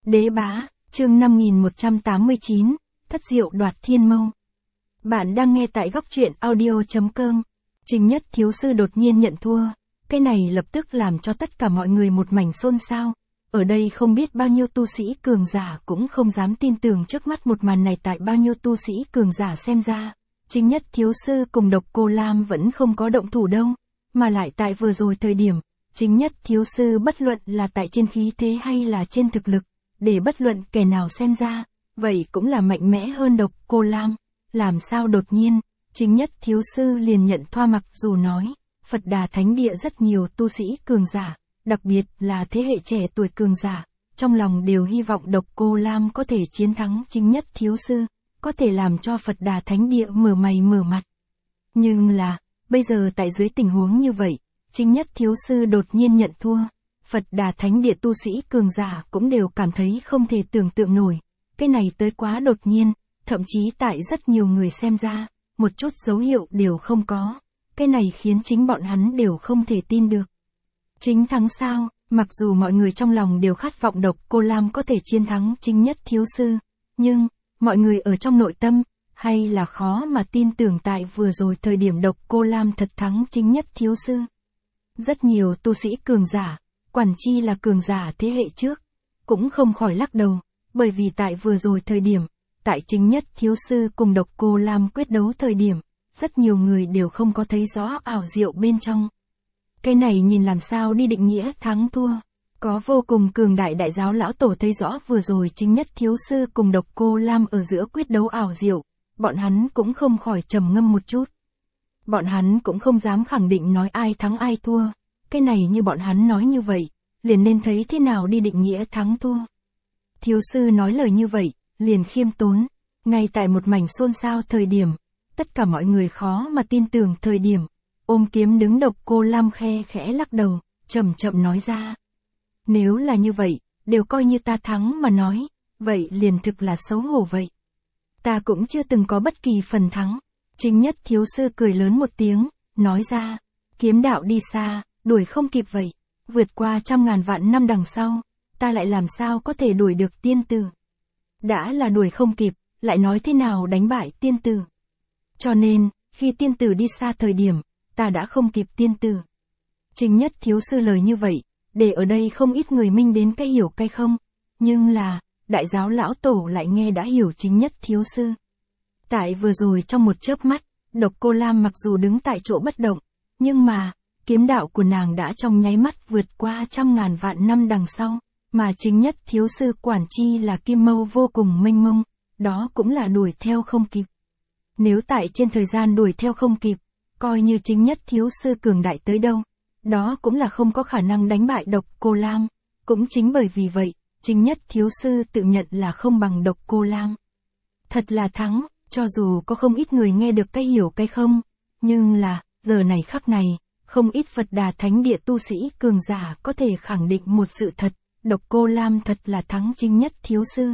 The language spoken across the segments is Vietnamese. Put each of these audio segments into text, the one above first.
Đế bá, chương 5189, thất diệu đoạt thiên mâu. Bạn đang nghe tại góc truyện audio.com. Trình Nhất thiếu sư đột nhiên nhận thua. Cái này lập tức làm cho tất cả mọi người một mảnh xôn xao. Ở đây không biết bao nhiêu tu sĩ cường giả cũng không dám tin tưởng trước mắt một màn này, tại bao nhiêu tu sĩ cường giả xem ra. Trình Nhất thiếu sư cùng Độc Cô Lam vẫn không có động thủ đâu. Mà lại tại vừa rồi thời điểm, Trình Nhất thiếu sư bất luận là tại trên khí thế hay là trên thực lực, để bất luận kẻ nào xem ra, vậy cũng là mạnh mẽ hơn Độc Cô Lam. Làm sao đột nhiên, Trình Nhất thiếu sư liền nhận thua, mặc dù nói, Phật Đà Thánh Địa rất nhiều tu sĩ cường giả, đặc biệt là thế hệ trẻ tuổi cường giả, trong lòng đều hy vọng Độc Cô Lam có thể chiến thắng Trình Nhất thiếu sư, có thể làm cho Phật Đà Thánh Địa mở mày mở mặt. Nhưng là, bây giờ tại dưới tình huống như vậy, Trình Nhất thiếu sư đột nhiên nhận thua. Phật Đà Thánh Địa tu sĩ cường giả cũng đều cảm thấy không thể tưởng tượng nổi. Cái này tới quá đột nhiên, thậm chí tại rất nhiều người xem ra, một chút dấu hiệu đều không có. Cái này khiến chính bọn hắn đều không thể tin được. Chính thắng sao? Mặc dù mọi người trong lòng đều khát vọng Độc Cô Lam có thể chiến thắng Trình Nhất thiếu sư, nhưng, mọi người ở trong nội tâm, hay là khó mà tin tưởng tại vừa rồi thời điểm Độc Cô Lam thật thắng Trình Nhất thiếu sư. Rất nhiều tu sĩ cường giả, quản chi là cường giả thế hệ trước, cũng không khỏi lắc đầu, bởi vì tại vừa rồi thời điểm, tại Trình Nhất thiếu sư cùng Độc Cô Lam quyết đấu thời điểm, rất nhiều người đều không có thấy rõ ảo diệu bên trong. Cái này nhìn làm sao đi định nghĩa thắng thua. Có vô cùng cường đại đại giáo lão tổ thấy rõ vừa rồi Trình Nhất thiếu sư cùng Độc Cô Lam ở giữa quyết đấu ảo diệu, bọn hắn cũng không khỏi trầm ngâm một chút. Bọn hắn cũng không dám khẳng định nói ai thắng ai thua. Cái này như bọn hắn nói như vậy, liền nên thấy thế nào đi định nghĩa thắng thua. Thiếu sư nói lời như vậy, liền khiêm tốn, ngay tại một mảnh xôn xao thời điểm, tất cả mọi người khó mà tin tưởng thời điểm, ôm kiếm đứng Độc Cô Lam khe khẽ lắc đầu, chậm chậm nói ra. Nếu là như vậy, đều coi như ta thắng mà nói, vậy liền thực là xấu hổ vậy. Ta cũng chưa từng có bất kỳ phần thắng. Trình Nhất thiếu sư cười lớn một tiếng, nói ra, kiếm đạo đi xa, đuổi không kịp vậy, vượt qua trăm ngàn vạn năm đằng sau, ta lại làm sao có thể đuổi được tiên tử. Đã là đuổi không kịp, lại nói thế nào đánh bại tiên tử. Cho nên, khi tiên tử đi xa thời điểm, ta đã không kịp tiên tử. Trình Nhất thiếu sư lời như vậy, để ở đây không ít người minh đến cái hiểu cái không, nhưng là, đại giáo lão tổ lại nghe đã hiểu Trình Nhất thiếu sư. Tại vừa rồi trong một chớp mắt, Độc Cô Lam mặc dù đứng tại chỗ bất động, nhưng mà, kiếm đạo của nàng đã trong nháy mắt vượt qua trăm ngàn vạn năm đằng sau, mà Trình Nhất thiếu sư quản chi là kim mâu vô cùng mênh mông, đó cũng là đuổi theo không kịp. Nếu tại trên thời gian đuổi theo không kịp, coi như Trình Nhất thiếu sư cường đại tới đâu, đó cũng là không có khả năng đánh bại Độc Cô Lam. Cũng chính bởi vì vậy, Trình Nhất thiếu sư tự nhận là không bằng Độc Cô Lam. Thật là thắng, cho dù có không ít người nghe được cái hiểu cái không, nhưng là, giờ này khắc này, không ít Phật Đà Thánh Địa tu sĩ cường giả có thể khẳng định một sự thật, Độc Cô Lam thật là thắng Trình Nhất thiếu sư.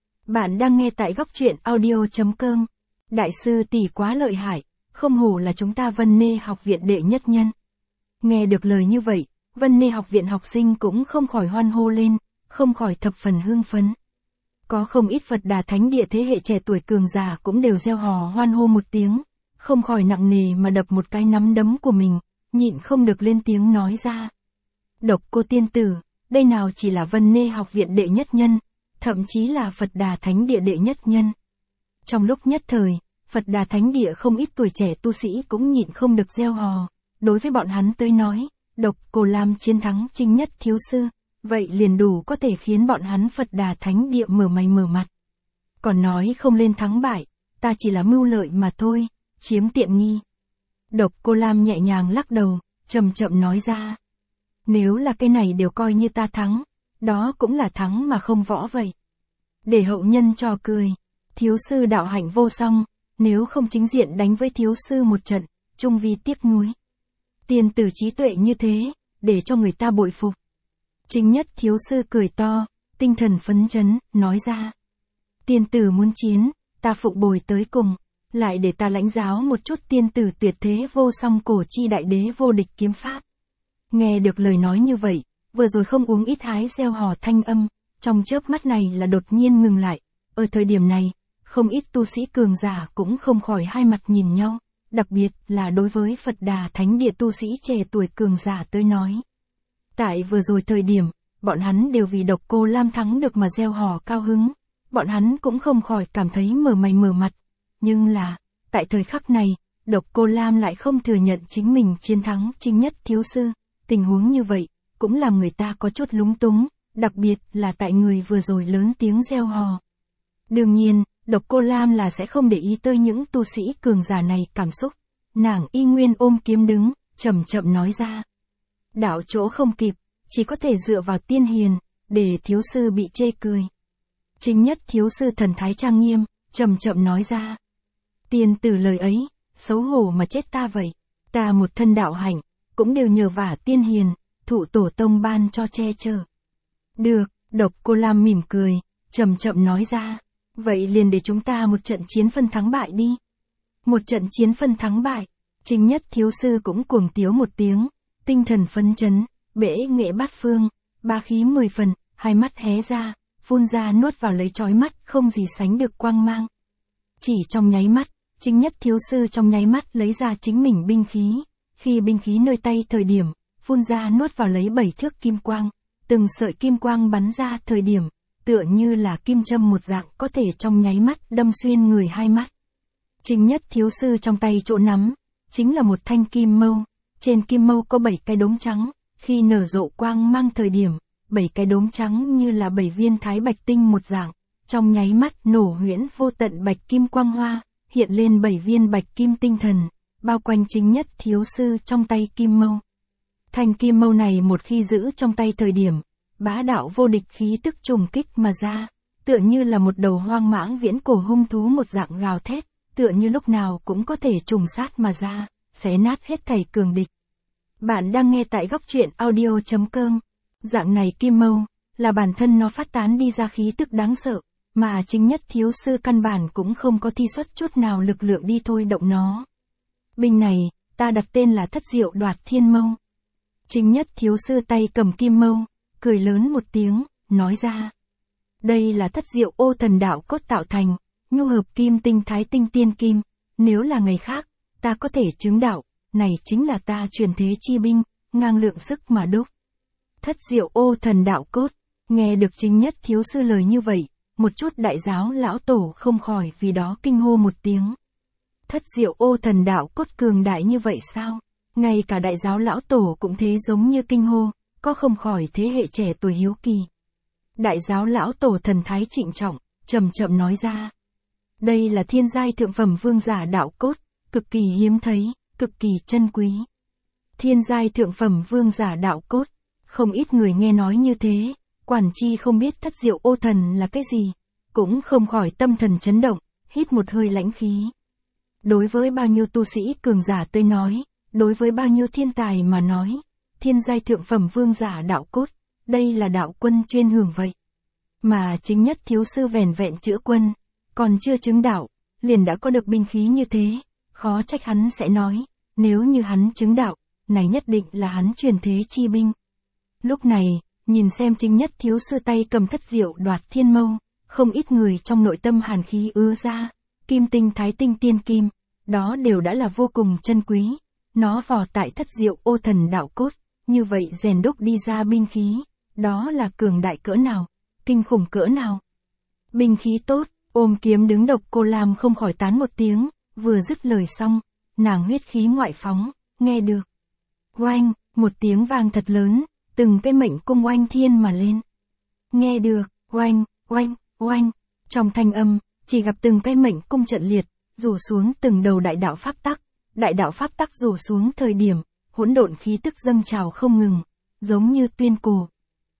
Bạn đang nghe tại góc truyện audio.com. Đại sư tỷ quá lợi hại, không hổ là chúng ta Vân Nê học viện đệ nhất nhân. Nghe được lời như vậy, Vân Nê học viện học sinh cũng không khỏi hoan hô lên, không khỏi thập phần hưng phấn. Có không ít Phật Đà Thánh Địa thế hệ trẻ tuổi cường giả cũng đều reo hò hoan hô một tiếng, không khỏi nặng nề mà đập một cái nắm đấm của mình, nhịn không được lên tiếng nói ra. Độc Cô tiên tử, đây nào chỉ là Vân Nê học viện đệ nhất nhân, thậm chí là Phật Đà Thánh Địa đệ nhất nhân. Trong lúc nhất thời, Phật Đà Thánh Địa không ít tuổi trẻ tu sĩ cũng nhịn không được reo hò, đối với bọn hắn tới nói, Độc Cô Lam chiến thắng Trình Nhất thiếu sư, vậy liền đủ có thể khiến bọn hắn Phật Đà Thánh Địa mở mày mở mặt. Còn nói không lên thắng bại, ta chỉ là mưu lợi mà thôi, chiếm tiện nghi. Độc Cô Lam nhẹ nhàng lắc đầu, chậm chậm nói ra. Nếu là cái này đều coi như ta thắng, đó cũng là thắng mà không võ vậy. Để hậu nhân trò cười, thiếu sư đạo hạnh vô song, nếu không chính diện đánh với thiếu sư một trận, trung vi tiếc nuối. Tiên tử trí tuệ như thế, để cho người ta bội phục. Trình Nhất thiếu sư cười to, tinh thần phấn chấn, nói ra. Tiên tử muốn chiến, ta phụng bồi tới cùng, lại để ta lãnh giáo một chút tiên tử tuyệt thế vô song cổ chi đại đế vô địch kiếm pháp. Nghe được lời nói như vậy, vừa rồi không uống ít hái gieo hò thanh âm, trong chớp mắt này là đột nhiên ngừng lại. Ở thời điểm này, không ít tu sĩ cường giả cũng không khỏi hai mặt nhìn nhau, đặc biệt là đối với Phật Đà Thánh Địa tu sĩ trẻ tuổi cường giả tới nói. Tại vừa rồi thời điểm, bọn hắn đều vì Độc Cô Lam thắng được mà reo hò cao hứng, bọn hắn cũng không khỏi cảm thấy mở mày mở mặt. Nhưng là, tại thời khắc này, Độc Cô Lam lại không thừa nhận chính mình chiến thắng Chính Nhất Thiếu Sư. Tình huống như vậy, cũng làm người ta có chút lúng túng, đặc biệt là tại người vừa rồi lớn tiếng reo hò. Đương nhiên, Độc Cô Lam là sẽ không để ý tới những tu sĩ cường giả này cảm xúc. Nàng y nguyên ôm kiếm đứng, chậm chậm nói ra. Đạo chỗ không kịp, chỉ có thể dựa vào tiên hiền, để thiếu sư bị chê cười. Chính Nhất Thiếu Sư thần thái trang nghiêm, chậm chậm nói ra. Tiên tử lời ấy, xấu hổ mà chết ta vậy. Ta một thân đạo hạnh, cũng đều nhờ vả tiên hiền, thụ tổ tông ban cho che chở. Được, Độc Cô Lam mỉm cười, chậm chậm nói ra. Vậy liền để chúng ta một trận chiến phân thắng bại đi. Một trận chiến phân thắng bại, Chính Nhất Thiếu Sư cũng cuồng tiếu một tiếng, tinh thần phấn chấn, bể nghệ bát phương, ba khí 10 phần, hai mắt hé ra, phun ra nuốt vào lấy chói mắt không gì sánh được quang mang. Chỉ trong nháy mắt, Chính Nhất Thiếu Sư trong nháy mắt lấy ra chính mình binh khí, khi binh khí nơi tay thời điểm, phun ra nuốt vào lấy 7 thước kim quang, từng sợi kim quang bắn ra thời điểm, tựa như là kim châm một dạng có thể trong nháy mắt đâm xuyên người hai mắt. Chính Nhất Thiếu Sư trong tay chỗ nắm, chính là một thanh kim mâu, trên kim mâu có 7 cái đốm trắng, khi nở rộ quang mang thời điểm, 7 cái đốm trắng như là 7 viên thái bạch tinh một dạng, trong nháy mắt nổ huyễn vô tận bạch kim quang hoa, hiện lên 7 viên bạch kim tinh thần, bao quanh Chính Nhất Thiếu Sư trong tay kim mâu. Thanh kim mâu này một khi giữ trong tay thời điểm, bá đạo vô địch khí tức trùng kích mà ra, tựa như là một đầu hoang mãng viễn cổ hung thú một dạng gào thét, tựa như lúc nào cũng có thể trùng sát mà ra, xé nát hết thảy cường địch. Bạn đang nghe tại góc truyện audio.com. Dạng này kim mâu, là bản thân nó phát tán đi ra khí tức đáng sợ, mà Chính Nhất Thiếu Sư căn bản cũng không có thi xuất chút nào lực lượng đi thôi động nó. Binh này, ta đặt tên là Thất Diệu Đoạt Thiên Mâu. Chính Nhất Thiếu Sư tay cầm kim mâu, cười lớn một tiếng, nói ra. Đây là Thất Diệu Ô Thần Đạo cốt tạo thành, nhu hợp kim tinh thái tinh tiên kim, nếu là ngày khác, ta có thể chứng đạo, này chính là ta truyền thế chi binh, ngang lượng sức mà đúc. Thất Diệu Ô Thần Đạo cốt, nghe được Chính Nhất Thiếu Sư lời như vậy, một chút đại giáo lão tổ không khỏi vì đó kinh hô một tiếng. Thất Diệu Ô Thần Đạo cốt cường đại như vậy sao? Ngay cả đại giáo lão tổ cũng thế giống như kinh hô, có không khỏi thế hệ trẻ tuổi hiếu kỳ. Đại giáo lão tổ thần thái trịnh trọng, chậm chậm nói ra. Đây là thiên giai thượng phẩm vương giả đạo cốt, cực kỳ hiếm thấy, cực kỳ chân quý. Thiên giai thượng phẩm vương giả đạo cốt, không ít người nghe nói như thế, quản chi không biết Thất Diệu Ô Thần là cái gì, cũng không khỏi tâm thần chấn động, hít một hơi lãnh khí. Đối với bao nhiêu tu sĩ cường giả tới nói, đối với bao nhiêu thiên tài mà nói, thiên giai thượng phẩm vương giả đạo cốt, đây là đạo quân chuyên hưởng vậy. Mà Chính Nhất Thiếu Sư vẻn vẹn chữa quân, còn chưa chứng đạo, liền đã có được binh khí như thế, khó trách hắn sẽ nói, nếu như hắn chứng đạo, này nhất định là hắn truyền thế chi binh. Lúc này, nhìn xem Chính Nhất Thiếu Sư tay cầm Thất Diệu Đoạt Thiên Mâu, không ít người trong nội tâm hàn khí ứa ra, kim tinh thái tinh tiên kim, đó đều đã là vô cùng chân quý, nó vò tại Thất Diệu Ô Thần Đạo cốt, như vậy rèn đúc đi ra binh khí, đó là cường đại cỡ nào, kinh khủng cỡ nào. Binh khí tốt, ôm kiếm đứng Độc Cô Lam không khỏi tán một tiếng, vừa dứt lời xong, nàng huyết khí ngoại phóng, nghe được. Oanh, một tiếng vang thật lớn, từng cái mệnh cung oanh thiên mà lên. Nghe được, oanh, oanh, oanh, trong thanh âm, chỉ gặp từng cái mệnh cung trận liệt, rủ xuống từng đầu đại đạo pháp tắc rủ xuống thời điểm, hỗn độn khí tức dâng trào không ngừng, giống như tuyên cổ.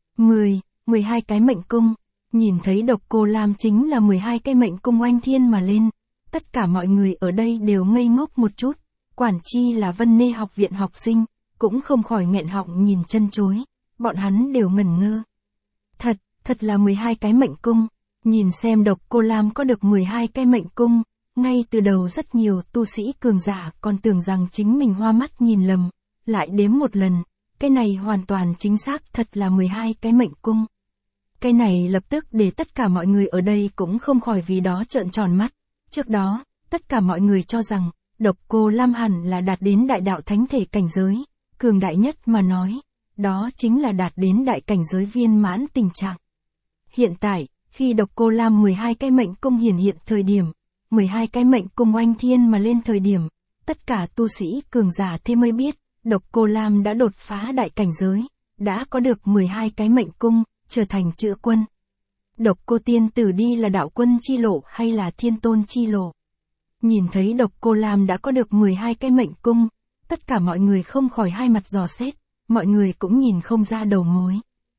12 cái mệnh cung, nhìn thấy Độc Cô Lam chính là 12 cái mệnh cung oanh thiên mà lên, tất cả mọi người ở đây đều ngây ngốc một chút, quản chi là Vân Nê học viện học sinh, cũng không khỏi nghẹn họng nhìn chân chối, bọn hắn đều ngẩn ngơ. Thật là 12 cái mệnh cung, nhìn xem Độc Cô Lam có được 12 cái mệnh cung, ngay từ đầu rất nhiều tu sĩ cường giả còn tưởng rằng chính mình hoa mắt nhìn lầm, lại đếm một lần, cái này hoàn toàn chính xác thật là 12 cái mệnh cung. Cái này lập tức để tất cả mọi người ở đây cũng không khỏi vì đó trợn tròn mắt. Trước đó, tất cả mọi người cho rằng, Độc Cô Lam hẳn là đạt đến đại đạo thánh thể cảnh giới, cường đại nhất mà nói, đó chính là đạt đến đại cảnh giới viên mãn tình trạng. Hiện tại, khi Độc Cô Lam 12 cái mệnh cung hiển hiện thời điểm, 12 cái mệnh cung oanh thiên mà lên thời điểm, tất cả tu sĩ cường giả thế mới biết, Độc Cô Lam đã đột phá đại cảnh giới, đã có được 12 cái mệnh cung, trở thành chữ quân. Độc Cô tiên tử đi là đạo quân chi lộ hay là thiên tôn chi lộ? Nhìn thấy Độc Cô Lam đã có được 12 cái mệnh cung, tất cả mọi người không khỏi hai mặt dò xét, mọi người cũng nhìn không ra đầu mối.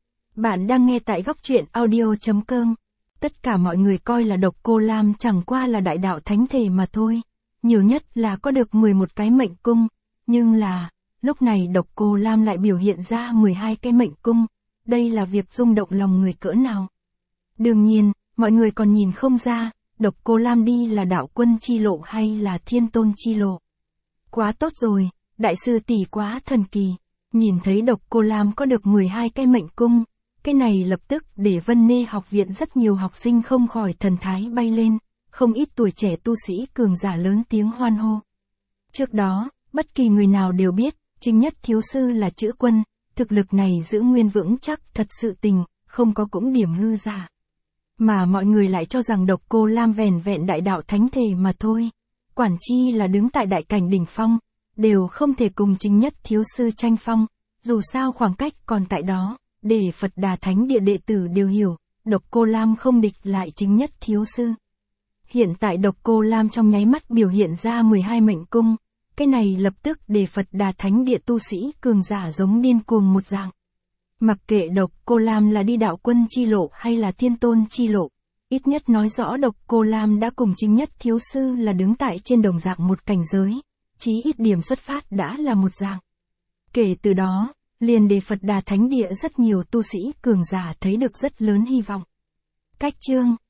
Bạn đang nghe tại góc truyện audio.com. Tất cả mọi người coi là Độc Cô Lam chẳng qua là đại đạo thánh thể mà thôi, nhiều nhất là có được 11 cái mệnh cung, nhưng là, lúc này Độc Cô Lam lại biểu hiện ra 12 cái mệnh cung, đây là việc rung động lòng người cỡ nào. Đương nhiên, mọi người còn nhìn không ra, Độc Cô Lam đi là đạo quân chi lộ hay là thiên tôn chi lộ. Quá tốt rồi, đại sư tỷ quá thần kỳ, nhìn thấy Độc Cô Lam có được 12 cái mệnh cung, cái này lập tức để Vân Nê học viện rất nhiều học sinh không khỏi thần thái bay lên, không ít tuổi trẻ tu sĩ cường giả lớn tiếng hoan hô. Trước đó, bất kỳ người nào đều biết, Chính Nhất thiếu sư là chữ quân, thực lực này giữ nguyên vững chắc thật sự tình, không có cũng điểm hư giả. Mà mọi người lại cho rằng Độc Cô Lam vẻn vẹn đại đạo thánh thể mà thôi, quản chi là đứng tại đại cảnh đỉnh phong, đều không thể cùng Chính Nhất thiếu sư tranh phong, dù sao khoảng cách còn tại đó, để Phật Đà Thánh Địa đệ tử đều hiểu, Độc Cô Lam không địch lại Chính Nhất thiếu sư. Hiện tại Độc Cô Lam trong nháy mắt biểu hiện ra 12 mệnh cung, cái này lập tức để Phật Đà Thánh Địa tu sĩ cường giả giống điên cuồng một dạng. Mặc kệ Độc Cô Lam là đi đạo quân chi lộ hay là thiên tôn chi lộ, ít nhất nói rõ Độc Cô Lam đã cùng Chính Nhất thiếu sư là đứng tại trên đồng dạng một cảnh giới, chí ít điểm xuất phát đã là một dạng. Kể từ đó, liền để Phật Đà Thánh Địa rất nhiều tu sĩ cường giả thấy được rất lớn hy vọng. Cách chương